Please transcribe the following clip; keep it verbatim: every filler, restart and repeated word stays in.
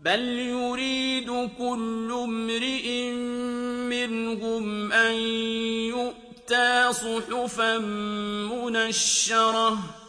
بل يريد كل امرئ منهم أن يؤتى صحفا منشرة